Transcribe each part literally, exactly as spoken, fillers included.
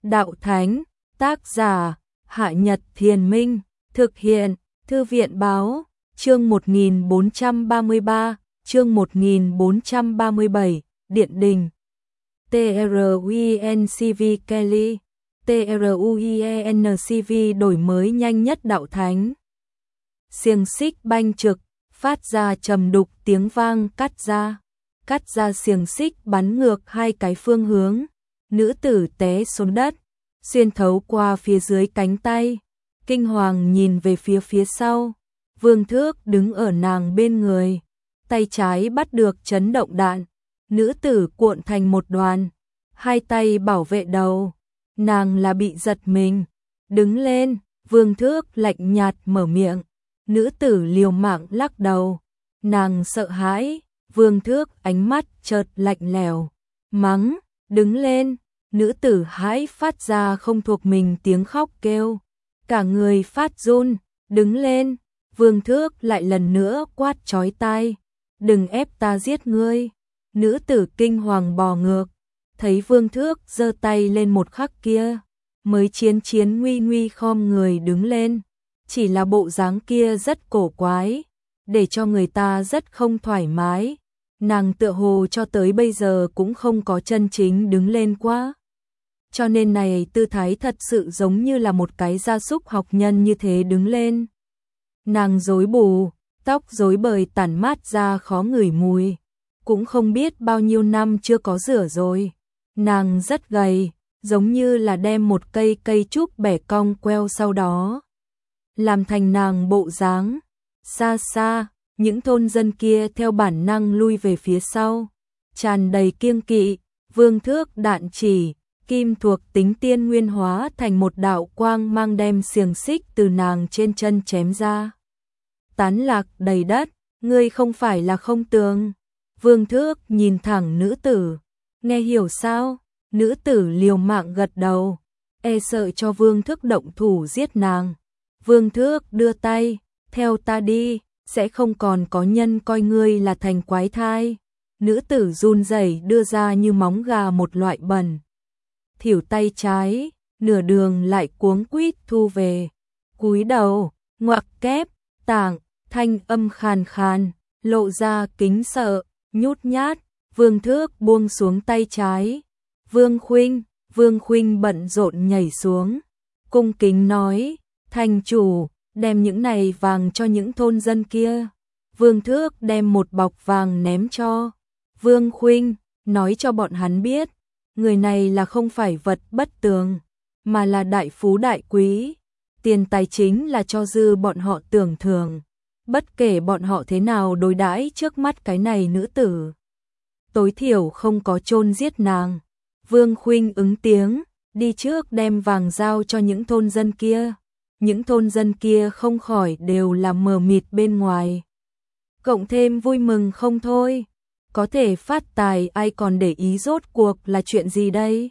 Đạo Thánh, tác giả, Hạ Nhật Thiền Minh, thực hiện, Thư viện Báo, chương một nghìn bốn trăm ba mươi ba, chương một nghìn bốn trăm ba mươi bảy, Điện Đình. TRUINCV Kelly, TRUIENCV đổi mới nhanh nhất Đạo Thánh. Xiềng xích banh trực, phát ra trầm đục tiếng vang cắt ra. Cắt ra xiềng xích bắn ngược hai cái phương hướng. Nữ tử té xuống đất, xuyên thấu qua phía dưới cánh tay. Kinh hoàng nhìn về phía phía sau. Vương Thước đứng ở nàng bên người. Tay trái bắt được chấn động đạn. Nữ tử cuộn thành một đoàn. Hai tay bảo vệ đầu. Nàng là bị giật mình. Đứng lên, Vương Thước lạnh nhạt mở miệng. Nữ tử liều mạng lắc đầu. Nàng sợ hãi. Vương Thước ánh mắt chợt lạnh lẽo. Mắng, đứng lên. Nữ tử hãi phát ra không thuộc mình tiếng khóc kêu. Cả người phát run, đứng lên. Vương Thước lại lần nữa quát chói tai. Đừng ép ta giết ngươi. Nữ tử kinh hoàng bò ngược. Thấy Vương Thước giơ tay lên một khắc kia. Mới chiến chiến nguy nguy khom người đứng lên. Chỉ là bộ dáng kia rất cổ quái. Để cho người ta rất không thoải mái. Nàng tựa hồ cho tới bây giờ cũng không có chân chính đứng lên quá. Cho nên này tư thái thật sự giống như là một cái gia súc học nhân như thế đứng lên. Nàng rối bù, tóc rối bời tản mát ra khó ngửi mùi. Cũng không biết bao nhiêu năm chưa có rửa rồi. Nàng rất gầy, giống như là đem một cây cây trúc bẻ cong queo sau đó. Làm thành nàng bộ dáng. Xa xa, những thôn dân kia theo bản năng lui về phía sau. Tràn đầy kiêng kỵ, Vương Thước đạn chỉ. Kim thuộc tính tiên nguyên hóa thành một đạo quang mang đem xiềng xích từ nàng trên chân chém ra. Tán lạc đầy đất, ngươi không phải là không tường. Vương Thước nhìn thẳng nữ tử, nghe hiểu sao? Nữ tử liều mạng gật đầu, e sợ cho Vương Thước động thủ giết nàng. Vương Thước đưa tay, theo ta đi, sẽ không còn có nhân coi ngươi là thành quái thai. Nữ tử run rẩy đưa ra như móng gà một loại bẩn. Thỉu tay trái, nửa đường lại cuống quýt thu về. Cúi đầu, ngoặc kép, tảng, thanh âm khàn khàn, lộ ra kính sợ, nhút nhát. Vương Thước buông xuống tay trái. Vương Khuynh, Vương Khuynh bận rộn nhảy xuống. Cung kính nói, thành chủ, đem những này vàng cho những thôn dân kia. Vương Thước đem một bọc vàng ném cho Vương Khuynh, nói cho bọn hắn biết. Người này là không phải vật bất tường, mà là đại phú đại quý. Tiền tài chính là cho dư bọn họ tưởng thưởng. Bất kể bọn họ thế nào đối đãi trước mắt cái này nữ tử. Tối thiểu không có chôn giết nàng. Vương Khuynh ứng tiếng, đi trước đem vàng giao cho những thôn dân kia. Những thôn dân kia không khỏi đều là mờ mịt bên ngoài. Cộng thêm vui mừng không thôi. Có thể phát tài ai còn để ý rốt cuộc là chuyện gì đây?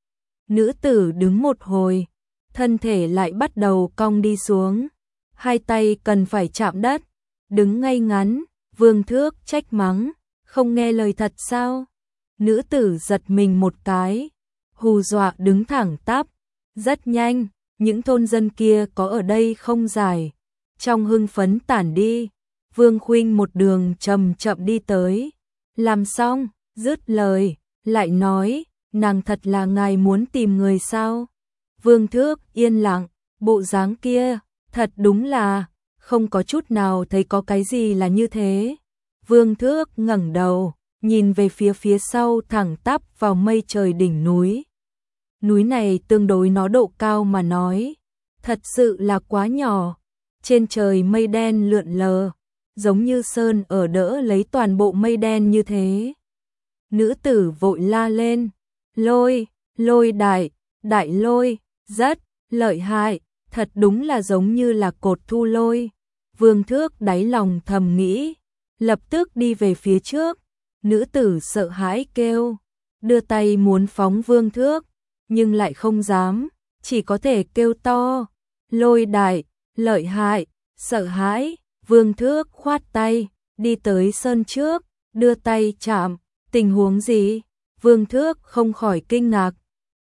Nữ tử đứng một hồi, thân thể lại bắt đầu cong đi xuống. Hai tay cần phải chạm đất, đứng ngay ngắn. Vương Thước trách mắng, không nghe lời thật sao? Nữ tử giật mình một cái, hù dọa đứng thẳng tắp. Rất nhanh, những thôn dân kia có ở đây không dài. Trong hưng phấn tản đi, Vương Khuynh một đường chậm chậm đi tới. Làm xong, dứt lời, lại nói, nàng thật là ngài muốn tìm người sao? Vương Thước yên lặng, bộ dáng kia, thật đúng là, không có chút nào thấy có cái gì là như thế. Vương Thước ngẩng đầu, nhìn về phía phía sau thẳng tắp vào mây trời đỉnh núi. Núi này tương đối nó độ cao mà nói, thật sự là quá nhỏ. Trên trời mây đen lượn lờ. Giống như sơn ở đỡ lấy toàn bộ mây đen như thế. Nữ tử vội la lên, lôi, lôi đại, đại lôi, rất lợi hại, thật đúng là giống như là cột thu lôi. Vương Thước đáy lòng thầm nghĩ, lập tức đi về phía trước. Nữ tử sợ hãi kêu, đưa tay muốn phóng Vương Thước, nhưng lại không dám, chỉ có thể kêu to, lôi đại, lợi hại, sợ hãi. Vương Thước khoát tay, đi tới sơn trước, đưa tay chạm, tình huống gì? Vương Thước không khỏi kinh ngạc,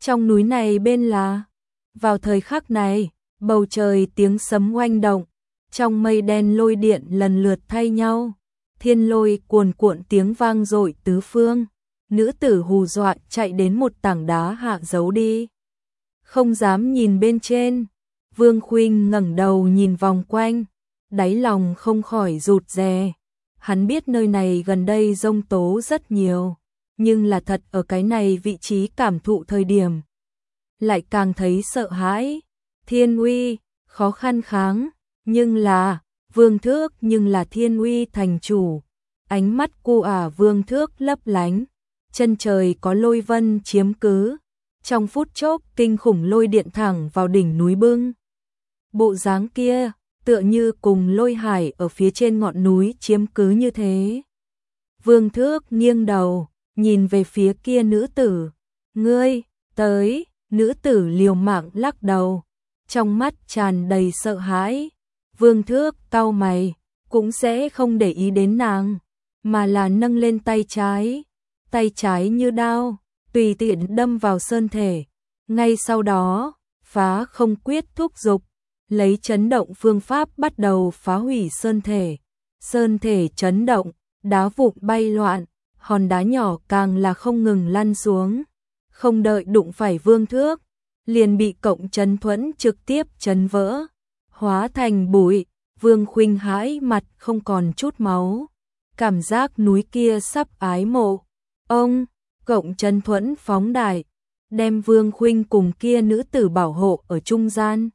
Trong núi này bên là. Vào thời khắc này, bầu trời tiếng sấm oanh động, trong mây đen lôi điện lần lượt thay nhau, thiên lôi cuồn cuộn tiếng vang dội tứ phương. Nữ tử hù dọa chạy đến một tảng đá hạ giấu đi, không dám nhìn bên trên. Vương Khuynh ngẩng đầu nhìn vòng quanh, đáy lòng không khỏi rụt rè. Hắn biết nơi này gần đây giông tố rất nhiều, nhưng là thật ở cái này vị trí cảm thụ thời điểm, lại càng thấy sợ hãi. Thiên uy, khó khăn kháng, nhưng là, Vương Thước nhưng là thiên uy thành chủ. Ánh mắt cô ả Vương Thước lấp lánh, chân trời có lôi vân chiếm cứ. Trong phút chốc kinh khủng lôi điện thẳng vào đỉnh núi bưng. Bộ dáng kia, tựa như cùng lôi hải ở phía trên ngọn núi chiếm cứ như thế. Vương Thước nghiêng đầu, nhìn về phía kia nữ tử. Ngươi, tới, nữ tử liều mạng lắc đầu, trong mắt tràn đầy sợ hãi. Vương Thước cau mày, cũng sẽ không để ý đến nàng, mà là nâng lên tay trái. Tay trái như đao, tùy tiện đâm vào sơn thể. Ngay sau đó, phá không quyết thúc dục, lấy chấn động phương pháp bắt đầu phá hủy sơn thể. Sơn thể chấn động, đá vụn bay loạn, hòn đá nhỏ càng là không ngừng lăn xuống. Không đợi đụng phải Vương Thước, liền bị cộng chấn thuẫn trực tiếp chấn vỡ, hóa thành bụi. Vương Khuynh hãi mặt không còn chút máu, cảm giác núi kia sắp ái mộ. Ông, cộng chấn thuẫn phóng đại, đem Vương Khuynh cùng kia nữ tử bảo hộ ở trung gian.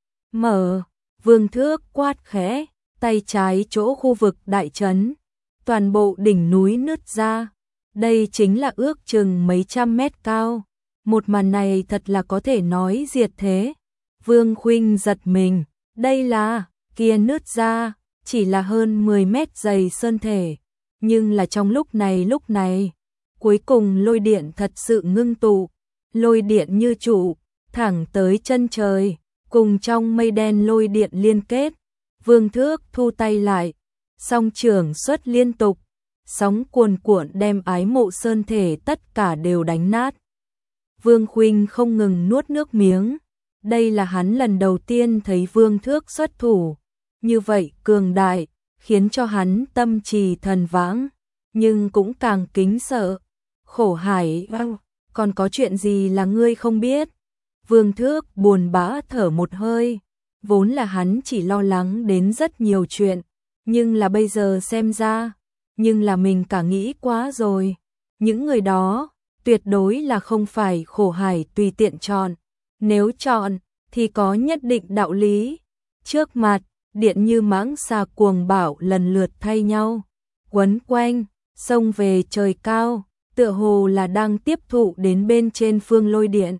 Mở, Vương Thước quát khẽ, tay trái chỗ khu vực đại trấn, toàn bộ đỉnh núi nứt ra. Đây chính là ước chừng mấy trăm mét cao. Một màn này thật là có thể nói diệt thế. Vương Khuynh giật mình, đây là, kia nứt ra, chỉ là hơn mười mét dày sơn thể. Nhưng là trong lúc này lúc này, cuối cùng lôi điện thật sự ngưng tụ, lôi điện như trụ, thẳng tới chân trời, cùng trong mây đen lôi điện liên kết. Vương Thước thu tay lại, song trưởng xuất liên tục, sóng cuồn cuộn đem ái mộ sơn thể tất cả đều đánh nát. Vương Khuynh không ngừng nuốt nước miếng, đây là hắn lần đầu tiên thấy Vương Thước xuất thủ, như vậy cường đại, khiến cho hắn tâm trì thần vãng, nhưng cũng càng kính sợ. Khổ Hải, còn có chuyện gì là ngươi không biết? Vương Thước buồn bã thở một hơi, vốn là hắn chỉ lo lắng đến rất nhiều chuyện, nhưng là bây giờ xem ra, nhưng là mình cả nghĩ quá rồi. Những người đó, tuyệt đối là không phải Khổ Hải tùy tiện chọn, nếu chọn, thì có nhất định đạo lý. Trước mặt, điện như mãng xà cuồng bạo lần lượt thay nhau, quấn quanh, xông về trời cao, tựa hồ là đang tiếp thụ đến bên trên phương lôi điện.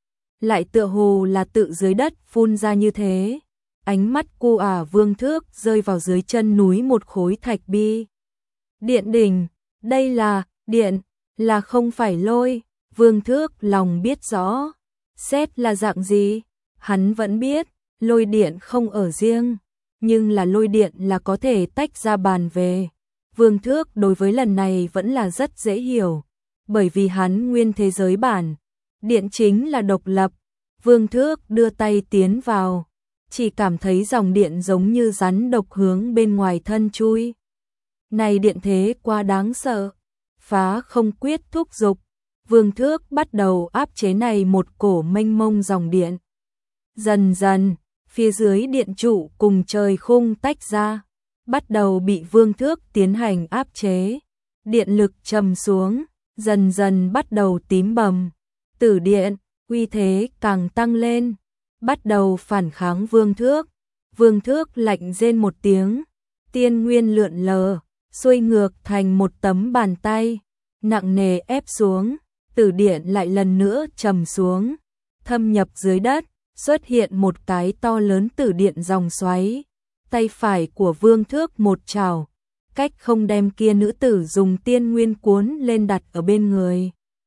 Lại tựa hồ là tự dưới đất phun ra như thế. Ánh mắt cô ả Vương Thước rơi vào dưới chân núi một khối thạch bi. Điện đỉnh, đây là, điện, là không phải lôi. Vương Thước lòng biết rõ, xét là dạng gì, hắn vẫn biết, lôi điện không ở riêng, nhưng là lôi điện là có thể tách ra bàn về. Vương Thước đối với lần này vẫn là rất dễ hiểu, bởi vì hắn nguyên thế giới bản, điện chính là độc lập. Vương Thước đưa tay tiến vào, chỉ cảm thấy dòng điện giống như rắn độc hướng bên ngoài thân chui. Này điện thế quá đáng sợ, phá không quyết thúc dục. Vương Thước bắt đầu áp chế này một cổ mênh mông dòng điện. Dần dần, phía dưới điện trụ cùng trời khung tách ra, bắt đầu bị Vương Thước tiến hành áp chế. Điện lực trầm xuống, dần dần bắt đầu tím bầm. Tử điện, uy thế càng tăng lên, bắt đầu phản kháng Vương Thước. Vương Thước lạnh rên một tiếng, tiên nguyên lượn lờ, xuôi ngược thành một tấm bàn tay, nặng nề ép xuống. Tử điện lại lần nữa trầm xuống, thâm nhập dưới đất, xuất hiện một cái to lớn tử điện dòng xoáy. Tay phải của Vương Thước một trảo, cách không đem kia nữ tử dùng tiên nguyên cuốn lên đặt ở bên người.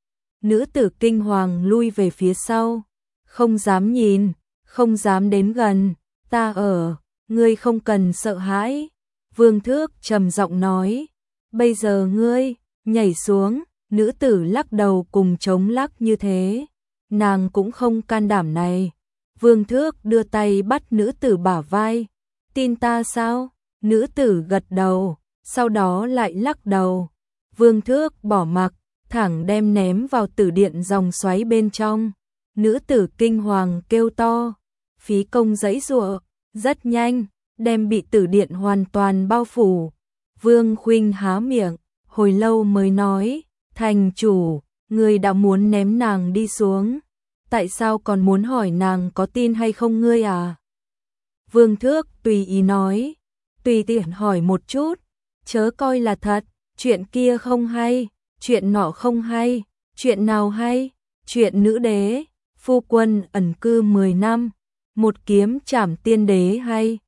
Nữ tử kinh hoàng lui về phía sau, không dám nhìn, không dám đến gần. Ta ở, ngươi không cần sợ hãi. Vương Thước trầm giọng nói, bây giờ ngươi, nhảy xuống. Nữ tử lắc đầu cùng chống lắc như thế. nàng cũng không can đảm này. Vương Thước đưa tay bắt nữ tử bả vai. Tin ta sao? Nữ tử gật đầu, sau đó lại lắc đầu. Vương Thước bỏ mặc, thẳng đem ném vào tử điện dòng xoáy bên trong. Nữ tử kinh hoàng kêu to, phí công giãy giụa, rất nhanh, đem bị tử điện hoàn toàn bao phủ. Vương Khuynh há miệng, hồi lâu mới nói, thành chủ, ngươi đã muốn ném nàng đi xuống, tại sao còn muốn hỏi nàng có tin hay không ngươi à? Vương Thước tùy ý nói, tùy tiện hỏi một chút, chớ coi là thật, chuyện kia không hay, chuyện nọ không hay, chuyện nào hay, chuyện nữ đế, phu quân ẩn cư mười năm, một kiếm trảm tiên đế hay,